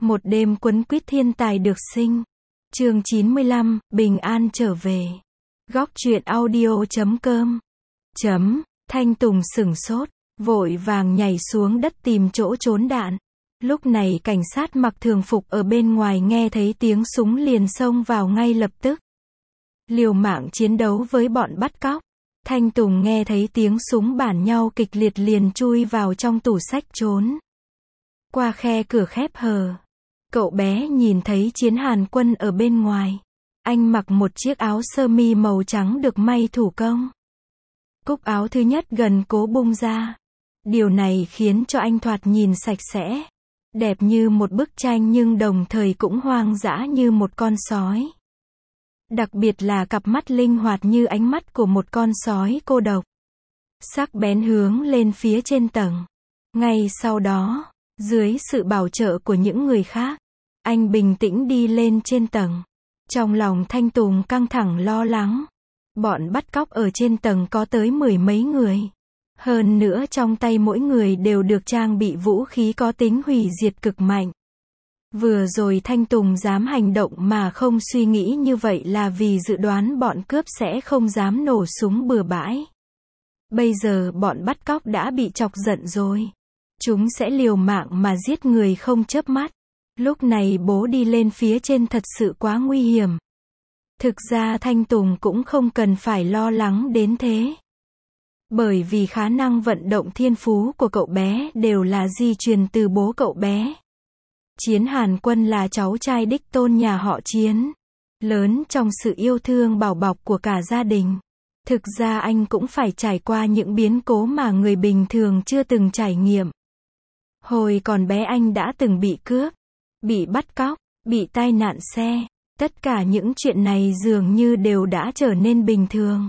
Một đêm quấn quýt thiên tài được sinh. Chương 95, bình an trở về. Góc truyện audio.com. Thanh Tùng sửng sốt, vội vàng nhảy xuống đất tìm chỗ trốn đạn. Lúc này cảnh sát mặc thường phục ở bên ngoài nghe thấy tiếng súng liền xông vào ngay lập tức. Liều mạng chiến đấu với bọn bắt cóc. Thanh Tùng nghe thấy tiếng súng bản nhau kịch liệt liền chui vào trong tủ sách trốn. Qua khe cửa khép hờ, cậu bé nhìn thấy Chiến Hàn Quân ở bên ngoài. Anh mặc một chiếc áo sơ mi màu trắng được may thủ công. Cúc áo thứ nhất gần cố bung ra. Điều này khiến cho anh thoạt nhìn sạch sẽ, đẹp như một bức tranh nhưng đồng thời cũng hoang dã như một con sói. Đặc biệt là cặp mắt linh hoạt như ánh mắt của một con sói cô độc. Sắc bén hướng lên phía trên tầng. Ngay sau đó, dưới sự bảo trợ của những người khác, anh bình tĩnh đi lên trên tầng. Trong lòng Thanh Tùng căng thẳng lo lắng. Bọn bắt cóc ở trên tầng có tới 10 mấy người. Hơn nữa trong tay mỗi người đều được trang bị vũ khí có tính hủy diệt cực mạnh. Vừa rồi Thanh Tùng dám hành động mà không suy nghĩ như vậy là vì dự đoán bọn cướp sẽ không dám nổ súng bừa bãi. Bây giờ bọn bắt cóc đã bị chọc giận rồi. Chúng sẽ liều mạng mà giết người không chớp mắt. Lúc này bố đi lên phía trên thật sự quá nguy hiểm. Thực ra Thanh Tùng cũng không cần phải lo lắng đến thế. Bởi vì khả năng vận động thiên phú của cậu bé đều là di truyền từ bố cậu bé. Chiến Hàn Quân là cháu trai đích tôn nhà họ Chiến, lớn trong sự yêu thương bảo bọc của cả gia đình. Thực ra anh cũng phải trải qua những biến cố mà người bình thường chưa từng trải nghiệm. Hồi còn bé anh đã từng bị cướp, bị bắt cóc, bị tai nạn xe. Tất cả những chuyện này dường như đều đã trở nên bình thường.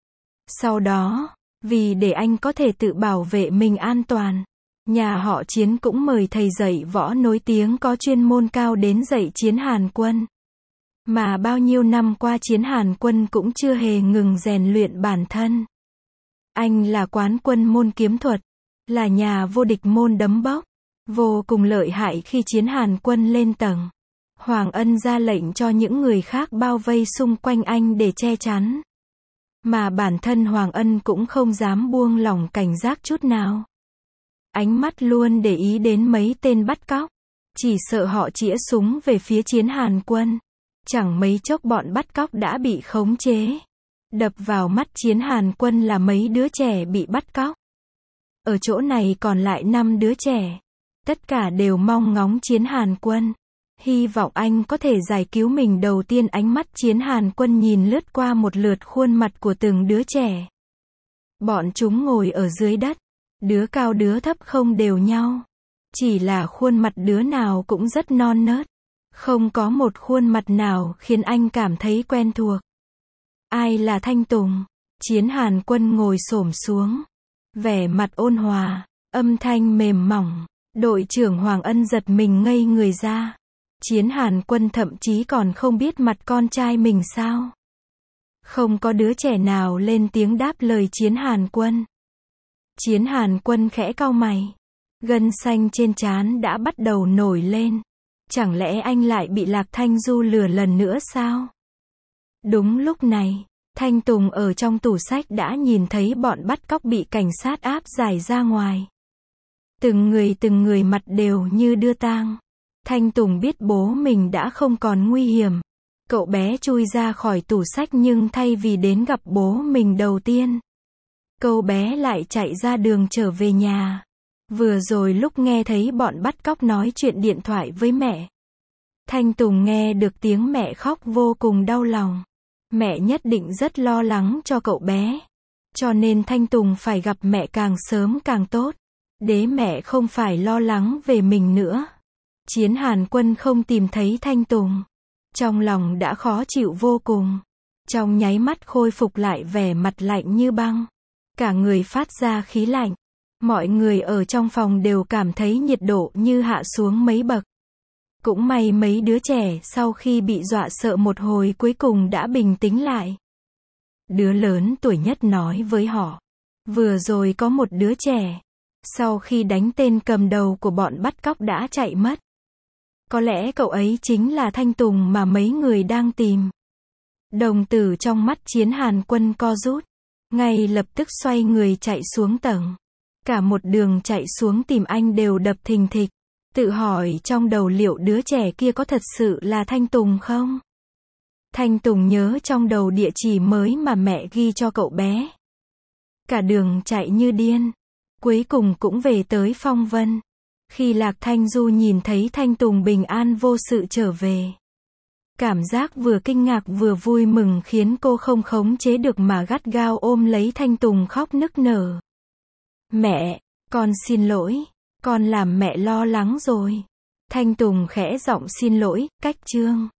Sau đó, vì để anh có thể tự bảo vệ mình an toàn, nhà họ Chiến cũng mời thầy dạy võ nổi tiếng có chuyên môn cao đến dạy Chiến Hàn Quân. Mà bao nhiêu năm qua Chiến Hàn Quân cũng chưa hề ngừng rèn luyện bản thân. Anh là quán quân môn kiếm thuật, là nhà vô địch môn đấm bốc, vô cùng lợi hại. Khi Chiến Hàn Quân lên tầng, Hoàng Ân ra lệnh cho những người khác bao vây xung quanh anh để che chắn. Mà bản thân Hoàng Ân cũng không dám buông lỏng cảnh giác chút nào. Ánh mắt luôn để ý đến mấy tên bắt cóc, chỉ sợ họ chĩa súng về phía Chiến Hàn Quân. Chẳng mấy chốc bọn bắt cóc đã bị khống chế. Đập vào mắt Chiến Hàn Quân là mấy đứa trẻ bị bắt cóc. Ở chỗ này còn lại 5 đứa trẻ. Tất cả đều mong ngóng Chiến Hàn Quân, hy vọng anh có thể giải cứu mình. Đầu tiên ánh mắt Chiến Hàn Quân nhìn lướt qua một lượt khuôn mặt của từng đứa trẻ. Bọn chúng ngồi ở dưới đất, đứa cao đứa thấp không đều nhau. Chỉ là khuôn mặt đứa nào cũng rất non nớt. Không có một khuôn mặt nào khiến anh cảm thấy quen thuộc. Ai là Thanh Tùng? Chiến Hàn Quân ngồi xổm xuống, vẻ mặt ôn hòa, âm thanh mềm mỏng. Đội trưởng Hoàng Ân giật mình ngây người ra. Chiến Hàn Quân thậm chí còn không biết mặt con trai mình sao. Không có đứa trẻ nào lên tiếng đáp lời Chiến Hàn Quân. Chiến Hàn Quân khẽ cau mày. Gân xanh trên trán đã bắt đầu nổi lên. Chẳng lẽ anh lại bị Lạc Thanh Du lừa lần nữa sao? Đúng lúc này, Thanh Tùng ở trong tủ sách đã nhìn thấy bọn bắt cóc bị cảnh sát áp giải ra ngoài. Từng người mặt đều như đưa tang. Thanh Tùng biết bố mình đã không còn nguy hiểm. Cậu bé chui ra khỏi tủ sách nhưng thay vì đến gặp bố mình đầu tiên, cậu bé lại chạy ra đường trở về nhà. Vừa rồi lúc nghe thấy bọn bắt cóc nói chuyện điện thoại với mẹ, Thanh Tùng nghe được tiếng mẹ khóc vô cùng đau lòng. Mẹ nhất định rất lo lắng cho cậu bé. Cho nên Thanh Tùng phải gặp mẹ càng sớm càng tốt, để mẹ không phải lo lắng về mình nữa. Chiến Hàn Quân không tìm thấy Thanh Tùng, trong lòng đã khó chịu vô cùng. Trong nháy mắt khôi phục lại vẻ mặt lạnh như băng. Cả người phát ra khí lạnh. Mọi người ở trong phòng đều cảm thấy nhiệt độ như hạ xuống mấy bậc. Cũng may mấy đứa trẻ sau khi bị dọa sợ một hồi cuối cùng đã bình tĩnh lại. Đứa lớn tuổi nhất nói với họ, vừa rồi có một đứa trẻ, sau khi đánh tên cầm đầu của bọn bắt cóc đã chạy mất. Có lẽ cậu ấy chính là Thanh Tùng mà mấy người đang tìm. Đồng tử trong mắt Chiến Hàn Quân co rút. Ngay lập tức xoay người chạy xuống tầng. Cả một đường chạy xuống tìm anh đều đập thình thịch. Tự hỏi trong đầu liệu đứa trẻ kia có thật sự là Thanh Tùng không? Thanh Tùng nhớ trong đầu địa chỉ mới mà mẹ ghi cho cậu bé. Cả đường chạy như điên. Cuối cùng cũng về tới Phong Vân. Khi Lạc Thanh Du nhìn thấy Thanh Tùng bình an vô sự trở về. Cảm giác vừa kinh ngạc vừa vui mừng khiến cô không khống chế được mà gắt gao ôm lấy Thanh Tùng khóc nức nở. Mẹ, con xin lỗi, con làm mẹ lo lắng rồi. Thanh Tùng khẽ giọng xin lỗi, cách chương.